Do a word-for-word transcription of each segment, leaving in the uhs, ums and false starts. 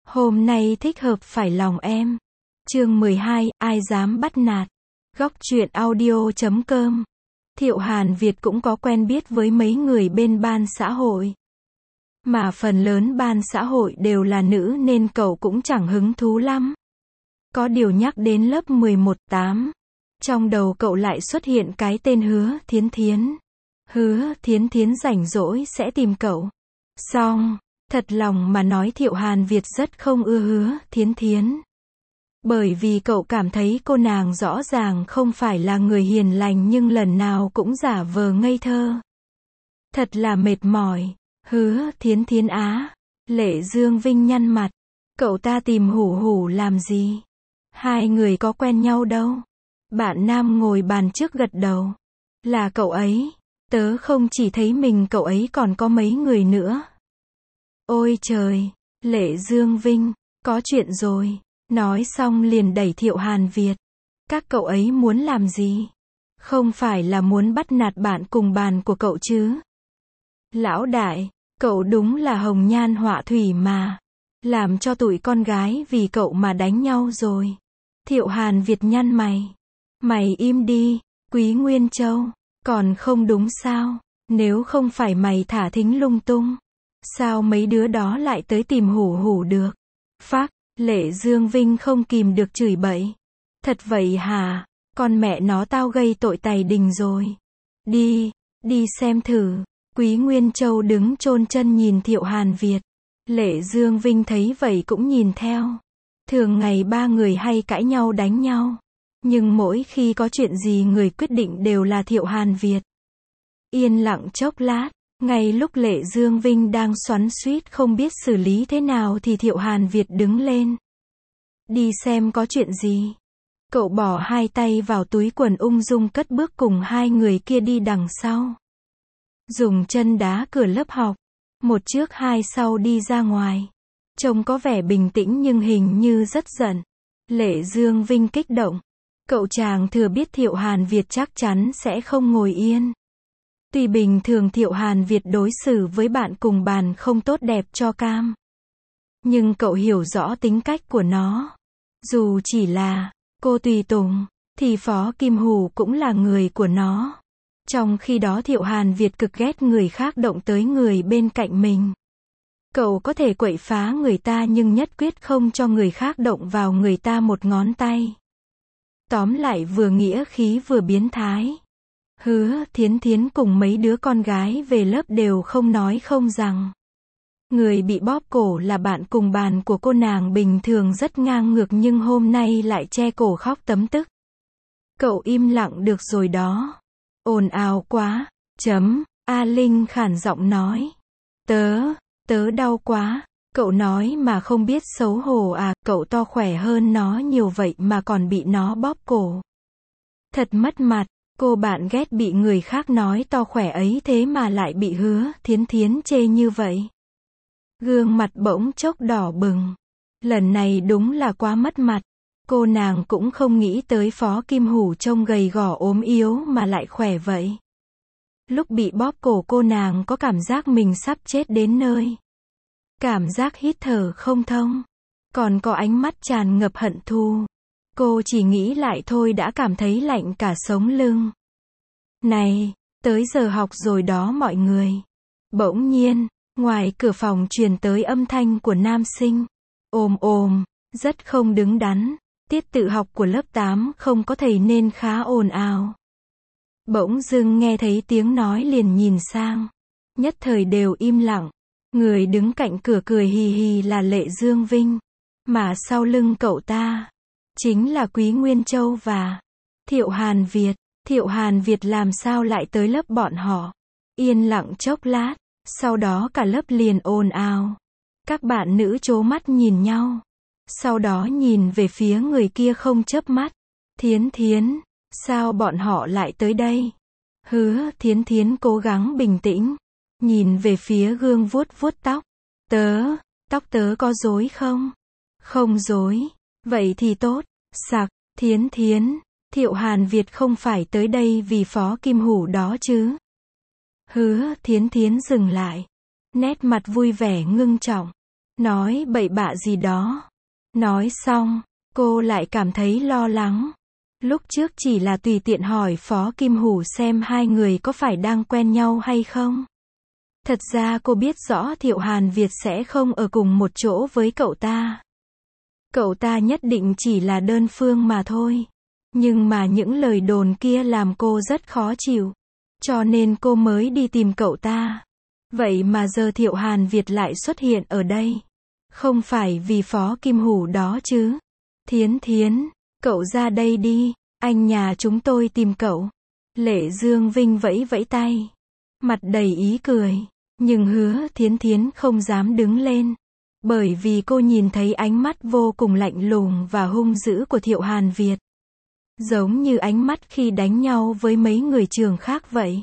Hôm nay thích hợp phải lòng em. Chương mười hai, ai dám bắt nạt. Góc truyện audio chấm com. Thiệu Hàn Việt cũng có quen biết với mấy người bên ban xã hội. Mà phần lớn ban xã hội đều là nữ nên cậu cũng chẳng hứng thú lắm. Có điều nhắc đến lớp mười một tám. Trong đầu cậu lại xuất hiện cái tên Hứa Thiến Thiến. Hứa Thiến Thiến rảnh rỗi sẽ tìm cậu. Xong, thật lòng mà nói Thiệu Hàn Việt rất không ưa Hứa Thiến Thiến. Bởi vì cậu cảm thấy cô nàng rõ ràng không phải là người hiền lành nhưng lần nào cũng giả vờ ngây thơ. Thật là mệt mỏi. Hứa Thiến Thiến á. Lệ Dương Vinh nhăn mặt. Cậu ta tìm Hủ Hủ làm gì? Hai người có quen nhau đâu. Bạn nam ngồi bàn trước gật đầu. Là cậu ấy. Tớ không chỉ thấy mình cậu ấy còn có mấy người nữa. Ôi trời. Lệ Dương Vinh. Có chuyện rồi. Nói xong liền đẩy Thiệu Hàn Việt. Các cậu ấy muốn làm gì? Không phải là muốn bắt nạt bạn cùng bàn của cậu chứ? Lão đại, cậu đúng là hồng nhan họa thủy mà. Làm cho tụi con gái vì cậu mà đánh nhau rồi. Thiệu Hàn Việt nhăn mày. Mày im đi, Quý Nguyên Châu. Còn không đúng sao? Nếu không phải mày thả thính lung tung, sao mấy đứa đó lại tới tìm Hủ Hủ được? Phác, Lệ Dương Vinh không kìm được chửi bậy. Thật vậy hả? Con mẹ nó tao gây tội tày đình rồi. Đi, đi xem thử. Quý Nguyên Châu đứng chôn chân nhìn Thiệu Hàn Việt. Lệ Dương Vinh thấy vậy cũng nhìn theo. Thường ngày ba người hay cãi nhau đánh nhau. Nhưng mỗi khi có chuyện gì người quyết định đều là Thiệu Hàn Việt. Yên lặng chốc lát, ngay lúc Lệ Dương Vinh đang xoắn xuýt không biết xử lý thế nào thì Thiệu Hàn Việt đứng lên. Đi xem có chuyện gì. Cậu bỏ hai tay vào túi quần ung dung cất bước cùng hai người kia đi đằng sau. Dùng chân đá cửa lớp học. Một trước hai sau đi ra ngoài. Trông có vẻ bình tĩnh nhưng hình như rất giận. Lệ Dương Vinh kích động. Cậu chàng thừa biết Thiệu Hàn Việt chắc chắn sẽ không ngồi yên. Tuy bình thường Thiệu Hàn Việt đối xử với bạn cùng bàn không tốt đẹp cho cam. Nhưng cậu hiểu rõ tính cách của nó. Dù chỉ là cô tùy tùng, thì Phó Kim Hủ cũng là người của nó. Trong khi đó Thiệu Hàn Việt cực ghét người khác động tới người bên cạnh mình. Cậu có thể quậy phá người ta nhưng nhất quyết không cho người khác động vào người ta một ngón tay. Tóm lại vừa nghĩa khí vừa biến thái. Hứa Thiến Thiến cùng mấy đứa con gái về lớp đều không nói không rằng. Người bị bóp cổ là bạn cùng bàn của cô nàng bình thường rất ngang ngược nhưng hôm nay lại che cổ khóc tấm tức. Cậu im lặng được rồi đó. Ồn ào quá. Chấm. A Linh khản giọng nói. Tớ, tớ đau quá. Cậu nói mà không biết xấu hổ à, cậu to khỏe hơn nó nhiều vậy mà còn bị nó bóp cổ. Thật mất mặt. Cô bạn ghét bị người khác nói to khỏe ấy thế mà lại bị Hứa Thiến Thiến chê như vậy. Gương mặt bỗng chốc đỏ bừng. Lần này đúng là quá mất mặt. Cô nàng cũng không nghĩ tới Phó Kim Hủ trông gầy gò ốm yếu mà lại khỏe vậy. Lúc bị bóp cổ cô nàng có cảm giác mình sắp chết đến nơi. Cảm giác hít thở không thông. Còn có ánh mắt tràn ngập hận thù. Cô chỉ nghĩ lại thôi đã cảm thấy lạnh cả sống lưng. Này, tới giờ học rồi đó mọi người. Bỗng nhiên, ngoài cửa phòng truyền tới âm thanh của nam sinh. Ồm ồm, rất không đứng đắn. Tiết tự học của lớp tám không có thầy nên khá ồn ào. Bỗng dưng nghe thấy tiếng nói liền nhìn sang. Nhất thời đều im lặng. Người đứng cạnh cửa cười hì hì là Lệ Dương Vinh. Mà sau lưng cậu ta chính là Quý Nguyên Châu và Thiệu Hàn Việt. Thiệu Hàn Việt làm sao lại tới lớp bọn họ? Yên lặng chốc lát, sau đó cả lớp liền ồn ào. Các bạn nữ trố mắt nhìn nhau. Sau đó nhìn về phía người kia không chớp mắt. Thiến Thiến, sao bọn họ lại tới đây? Hứa Thiến Thiến cố gắng bình tĩnh. Nhìn về phía gương vuốt vuốt tóc. Tớ, tóc tớ có rối không? Không rối. Vậy thì tốt. Sặc, Thiến Thiến. Thiệu Hàn Việt không phải tới đây vì Phó Kim Hủ đó chứ? Hứa Thiến Thiến dừng lại. Nét mặt vui vẻ ngưng trọng. nói bậy bạ gì đó. Nói xong, cô lại cảm thấy lo lắng. Lúc trước chỉ là tùy tiện hỏi Phó Kim Hủ xem hai người có phải đang quen nhau hay không. Thật ra cô biết rõ Thiệu Hàn Việt sẽ không ở cùng một chỗ với cậu ta. Cậu ta nhất định chỉ là đơn phương mà thôi. Nhưng mà những lời đồn kia làm cô rất khó chịu. Cho nên cô mới đi tìm cậu ta. Vậy mà giờ Thiệu Hàn Việt lại xuất hiện ở đây. Không phải vì Phó Kim Hủ đó chứ. Thiến Thiến, cậu ra đây đi, anh nhà chúng tôi tìm cậu. Lệ Dương Vinh vẫy vẫy tay. Mặt đầy ý cười. Nhưng Hứa Thiến Thiến không dám đứng lên. Bởi vì cô nhìn thấy ánh mắt vô cùng lạnh lùng và hung dữ của Thiệu Hàn Việt. Giống như ánh mắt khi đánh nhau với mấy người trường khác vậy.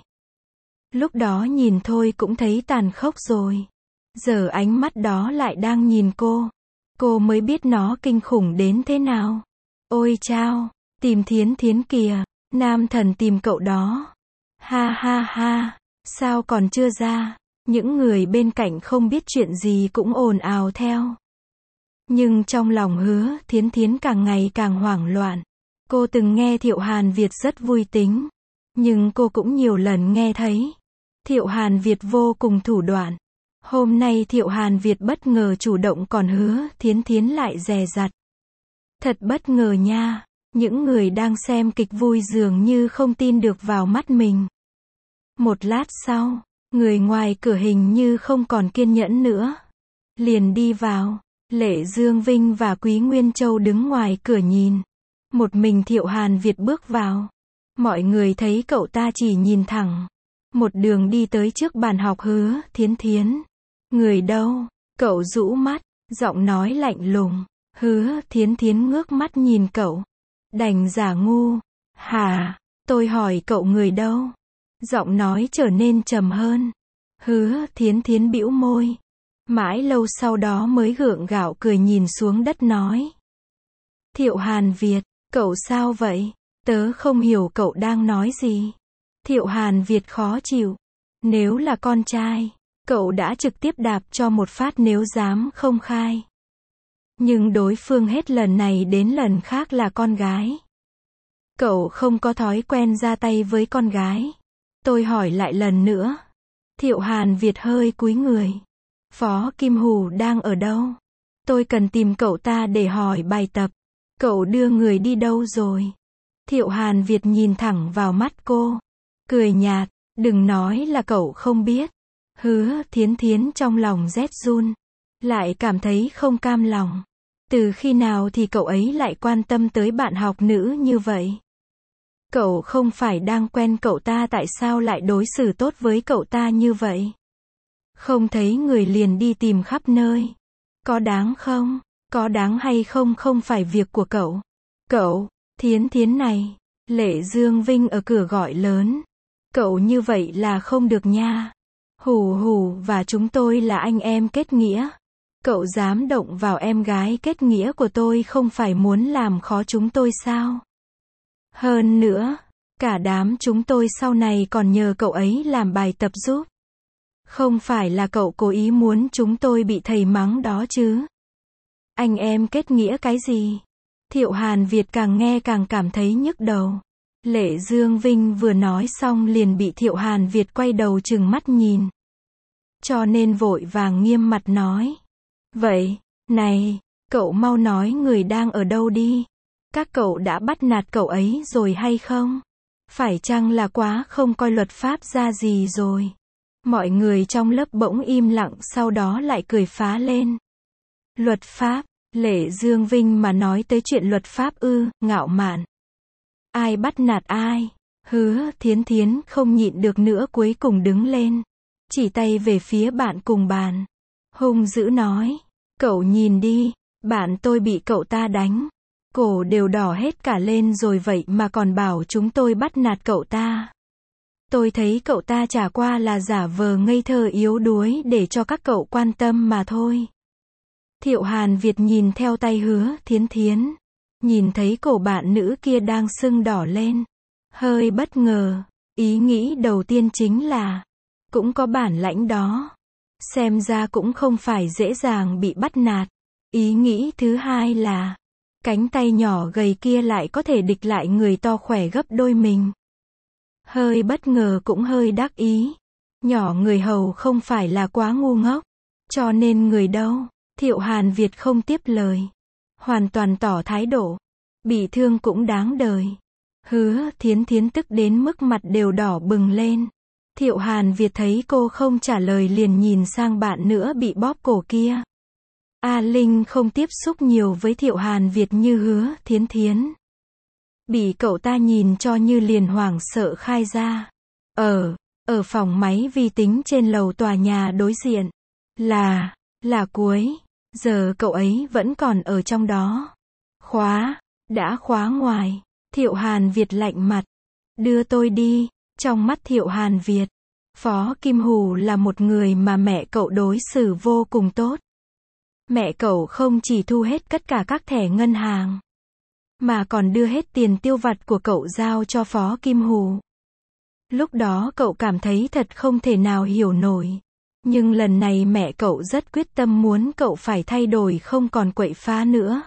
Lúc đó nhìn thôi cũng thấy tàn khốc rồi. Giờ ánh mắt đó lại đang nhìn cô. Cô mới biết nó kinh khủng đến thế nào. Ôi chao, tìm Thiến Thiến kìa, nam thần tìm cậu đó. Ha ha ha, sao còn chưa ra? Những người bên cạnh không biết chuyện gì cũng ồn ào theo. Nhưng trong lòng Hứa Thiến Thiến càng ngày càng hoảng loạn. Cô từng nghe Thiệu Hàn Việt rất vui tính. Nhưng cô cũng nhiều lần nghe thấy Thiệu Hàn Việt vô cùng thủ đoạn. Hôm nay Thiệu Hàn Việt bất ngờ chủ động còn Hứa Thiến Thiến lại dè dặt. Thật bất ngờ nha. Những người đang xem kịch vui dường như không tin được vào mắt mình. Một lát sau, người ngoài cửa hình như không còn kiên nhẫn nữa. Liền đi vào. Lệ Dương Vinh và Quý Nguyên Châu đứng ngoài cửa nhìn. Một mình Thiệu Hàn Việt bước vào. Mọi người thấy cậu ta chỉ nhìn thẳng. Một đường đi tới trước bàn học Hứa Thiến Thiến. Người đâu? Cậu rũ mắt, giọng nói lạnh lùng. Hứa Thiến Thiến ngước mắt nhìn cậu. Đành giả ngu. Hả? Tôi hỏi cậu người đâu? Giọng nói trở nên trầm hơn. Hứa Thiến Thiến bĩu môi. Mãi lâu sau đó mới gượng gạo cười nhìn xuống đất nói. Thiệu Hàn Việt, cậu sao vậy? Tớ không hiểu cậu đang nói gì. Thiệu Hàn Việt khó chịu. Nếu là con trai, cậu đã trực tiếp đạp cho một phát nếu dám không khai. Nhưng đối phương hết lần này đến lần khác là con gái. Cậu không có thói quen ra tay với con gái. Tôi hỏi lại lần nữa. Thiệu Hàn Việt hơi cúi người. Phó Kim Hủ đang ở đâu? Tôi cần tìm cậu ta để hỏi bài tập. Cậu đưa người đi đâu rồi? Thiệu Hàn Việt nhìn thẳng vào mắt cô. Cười nhạt, đừng nói là cậu không biết. Hứa Thiến Thiến trong lòng rét run. Lại cảm thấy không cam lòng. Từ khi nào thì cậu ấy lại quan tâm tới bạn học nữ như vậy? Cậu không phải đang quen cậu ta, tại sao lại đối xử tốt với cậu ta như vậy? Không thấy người liền đi tìm khắp nơi. Có đáng không? Có đáng hay không không phải việc của cậu. Cậu, Thiến Thiến này. Lệ Dương Vinh ở cửa gọi lớn. Cậu như vậy là không được nha. Hù hù và chúng tôi là anh em kết nghĩa. Cậu dám động vào em gái kết nghĩa của tôi không phải muốn làm khó chúng tôi sao? Hơn nữa, cả đám chúng tôi sau này còn nhờ cậu ấy làm bài tập giúp. Không phải là cậu cố ý muốn chúng tôi bị thầy mắng đó chứ? Anh em kết nghĩa cái gì? Thiệu Hàn Việt càng nghe càng cảm thấy nhức đầu. Lệ Dương Vinh vừa nói xong liền bị Thiệu Hàn Việt quay đầu trừng mắt nhìn. Cho nên vội vàng nghiêm mặt nói. Vậy, này, cậu mau nói người đang ở đâu đi. Các cậu đã bắt nạt cậu ấy rồi hay không? Phải chăng là quá không coi luật pháp ra gì rồi? Mọi người trong lớp bỗng im lặng, sau đó lại cười phá lên. Luật pháp, Lệ Dương Vinh mà nói tới chuyện luật pháp ư, ngạo mạn. Ai bắt nạt ai? Hứa Thiến Thiến không nhịn được nữa cuối cùng đứng lên. Chỉ tay về phía bạn cùng bàn. Hung dữ nói. Cậu nhìn đi, bạn tôi bị cậu ta đánh. Cổ đều đỏ hết cả lên rồi vậy mà còn bảo chúng tôi bắt nạt cậu ta. Tôi thấy cậu ta chả qua là giả vờ ngây thơ yếu đuối để cho các cậu quan tâm mà thôi. Thiệu Hàn Việt nhìn theo tay Hứa Thiến Thiến. Nhìn thấy cổ bạn nữ kia đang sưng đỏ lên. Hơi bất ngờ. Ý nghĩ đầu tiên chính là cũng có bản lãnh đó. Xem ra cũng không phải dễ dàng bị bắt nạt. Ý nghĩ thứ hai là, cánh tay nhỏ gầy kia lại có thể địch lại người to khỏe gấp đôi mình. Hơi bất ngờ cũng hơi đắc ý. Nhỏ người hầu không phải là quá ngu ngốc. Cho nên người đâu? Thiệu Hàn Việt không tiếp lời. Hoàn toàn tỏ thái độ. Bị thương cũng đáng đời. Hứa Thiến Thiến tức đến mức mặt đều đỏ bừng lên. Thiệu Hàn Việt thấy cô không trả lời liền nhìn sang bạn nữa bị bóp cổ kia. A Linh không tiếp xúc nhiều với Thiệu Hàn Việt như Hứa Thiến Thiến. Bị cậu ta nhìn cho như liền hoảng sợ khai ra. Ở, ở phòng máy vi tính trên lầu tòa nhà đối diện. Là, là cuối. Giờ cậu ấy vẫn còn ở trong đó. Khóa, đã khóa ngoài. Thiệu Hàn Việt lạnh mặt. Đưa tôi đi. Trong mắt Thiệu Hàn Việt, Phó Kim Hù là một người mà mẹ cậu đối xử vô cùng tốt. Mẹ cậu không chỉ thu hết tất cả các thẻ ngân hàng, mà còn đưa hết tiền tiêu vặt của cậu giao cho Phó Kim Hù. Lúc đó cậu cảm thấy thật không thể nào hiểu nổi. Nhưng lần này mẹ cậu rất quyết tâm muốn cậu phải thay đổi không còn quậy phá nữa.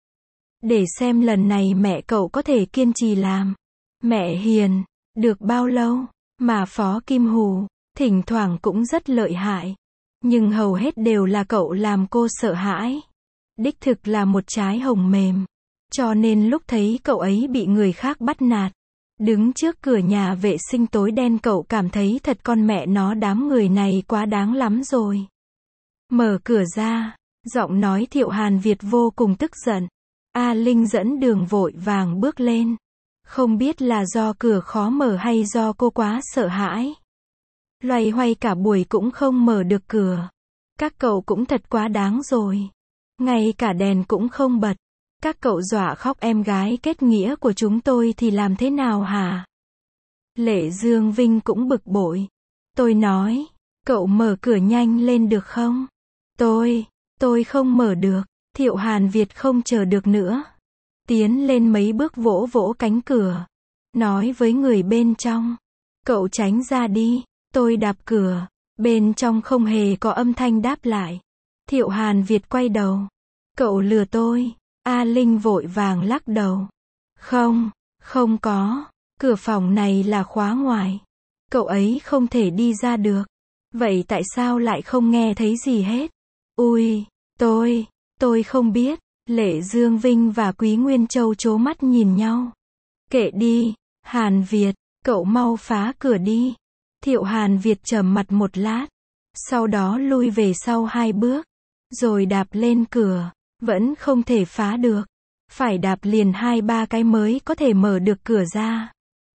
Để xem lần này mẹ cậu có thể kiên trì làm mẹ hiền được bao lâu. Mà Phó Kim Hù, thỉnh thoảng cũng rất lợi hại. Nhưng hầu hết đều là cậu làm cô sợ hãi. Đích thực là một trái hồng mềm. Cho nên lúc thấy cậu ấy bị người khác bắt nạt, đứng trước cửa nhà vệ sinh tối đen cậu cảm thấy thật con mẹ nó đám người này quá đáng lắm rồi. Mở cửa ra, giọng nói Thiệu Hàn Việt vô cùng tức giận. A Linh dẫn đường vội vàng bước lên. Không biết là do cửa khó mở hay do cô quá sợ hãi. Loay hoay cả buổi cũng không mở được cửa. Các cậu cũng thật quá đáng rồi. Ngay cả đèn cũng không bật. Các cậu dọa khóc em gái kết nghĩa của chúng tôi thì làm thế nào hả? Lệ Dương Vinh cũng bực bội. Tôi nói, cậu mở cửa nhanh lên được không? Tôi, tôi không mở được. Thiệu Hàn Việt không chờ được nữa. Tiến lên mấy bước vỗ vỗ cánh cửa. Nói với người bên trong. Cậu tránh ra đi. Tôi đạp cửa. Bên trong không hề có âm thanh đáp lại. Thiệu Hàn Việt quay đầu. Cậu lừa tôi. A Linh vội vàng lắc đầu. Không, không có. Cửa phòng này là khóa ngoài. Cậu ấy không thể đi ra được. Vậy tại sao lại không nghe thấy gì hết? Ui, tôi, tôi không biết. Lệ Dương Vinh và Quý Nguyên Châu trố mắt nhìn nhau. Kệ đi, Hàn Việt, cậu mau phá cửa đi. Thiệu Hàn Việt trầm mặt một lát. Sau đó lui về sau hai bước. Rồi đạp lên cửa. Vẫn không thể phá được. Phải đạp liền hai ba cái mới có thể mở được cửa ra.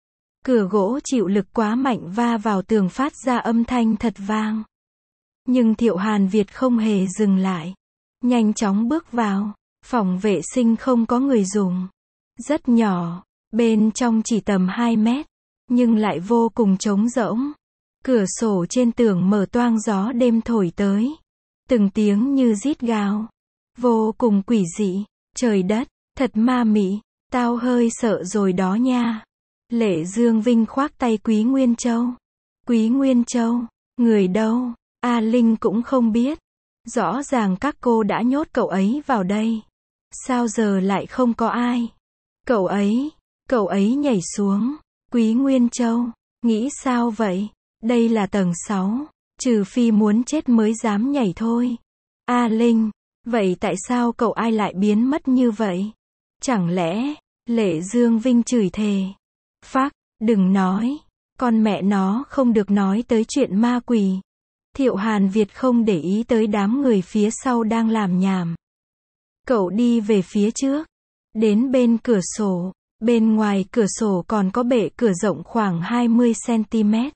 Cửa gỗ chịu lực quá mạnh va vào tường phát ra âm thanh thật vang. Nhưng Thiệu Hàn Việt không hề dừng lại. Nhanh chóng bước vào. Phòng vệ sinh không có người dùng. Rất nhỏ. Bên trong chỉ tầm hai mét. Nhưng lại vô cùng trống rỗng. Cửa sổ trên tường mở toang gió đêm thổi tới. Từng tiếng như rít gào. Vô cùng quỷ dị. Trời đất, thật ma mị. Tao hơi sợ rồi đó nha. Lệ Dương Vinh khoác tay Quý Nguyên Châu. Quý Nguyên Châu, người đâu? A Linh cũng không biết. Rõ ràng các cô đã nhốt cậu ấy vào đây. Sao giờ lại không có ai? Cậu ấy, cậu ấy nhảy xuống. Quý Nguyên Châu, nghĩ sao vậy? Đây là tầng sáu. Trừ phi muốn chết mới dám nhảy thôi. A Linh, vậy tại sao cậu ai lại biến mất như vậy? Chẳng lẽ, Lệ Dương Vinh chửi thề. Phác, đừng nói. Con mẹ nó không được nói tới chuyện ma quỷ. Thiệu Hàn Việt không để ý tới đám người phía sau đang làm nhảm. Cậu đi về phía trước. Đến bên cửa sổ. Bên ngoài cửa sổ còn có bệ cửa rộng khoảng hai mươi xăng ti mét.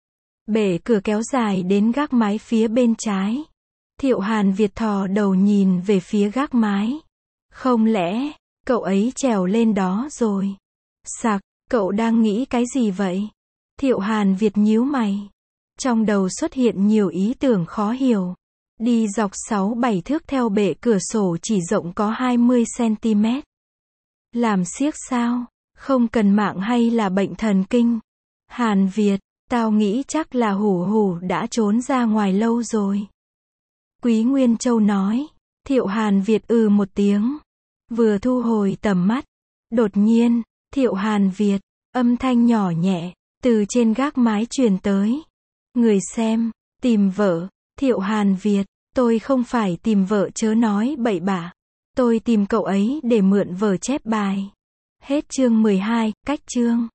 Bệ cửa kéo dài đến gác mái phía bên trái. Thiệu Hàn Việt thò đầu nhìn về phía gác mái. Không lẽ, cậu ấy trèo lên đó rồi? Sặc, cậu đang nghĩ cái gì vậy? Thiệu Hàn Việt nhíu mày. Trong đầu xuất hiện nhiều ý tưởng khó hiểu. Đi dọc sáu bảy thước theo bệ cửa sổ chỉ rộng có hai mươi xăng ti mét. Làm xiếc sao? Không cần mạng hay là bệnh thần kinh? Hàn Việt, Tao nghĩ chắc là Hủ Hủ đã trốn ra ngoài lâu rồi. Quý Nguyên Châu nói. Thiệu Hàn Việt ừ một tiếng. Vừa thu hồi tầm mắt. Đột nhiên, Thiệu Hàn Việt, âm thanh nhỏ nhẹ, từ trên gác mái truyền tới. Người xem, tìm vợ, Thiệu Hàn Việt, tôi không phải tìm vợ chớ nói bậy bạ. Tôi tìm cậu ấy để mượn vở chép bài. Hết chương mười hai, cách chương.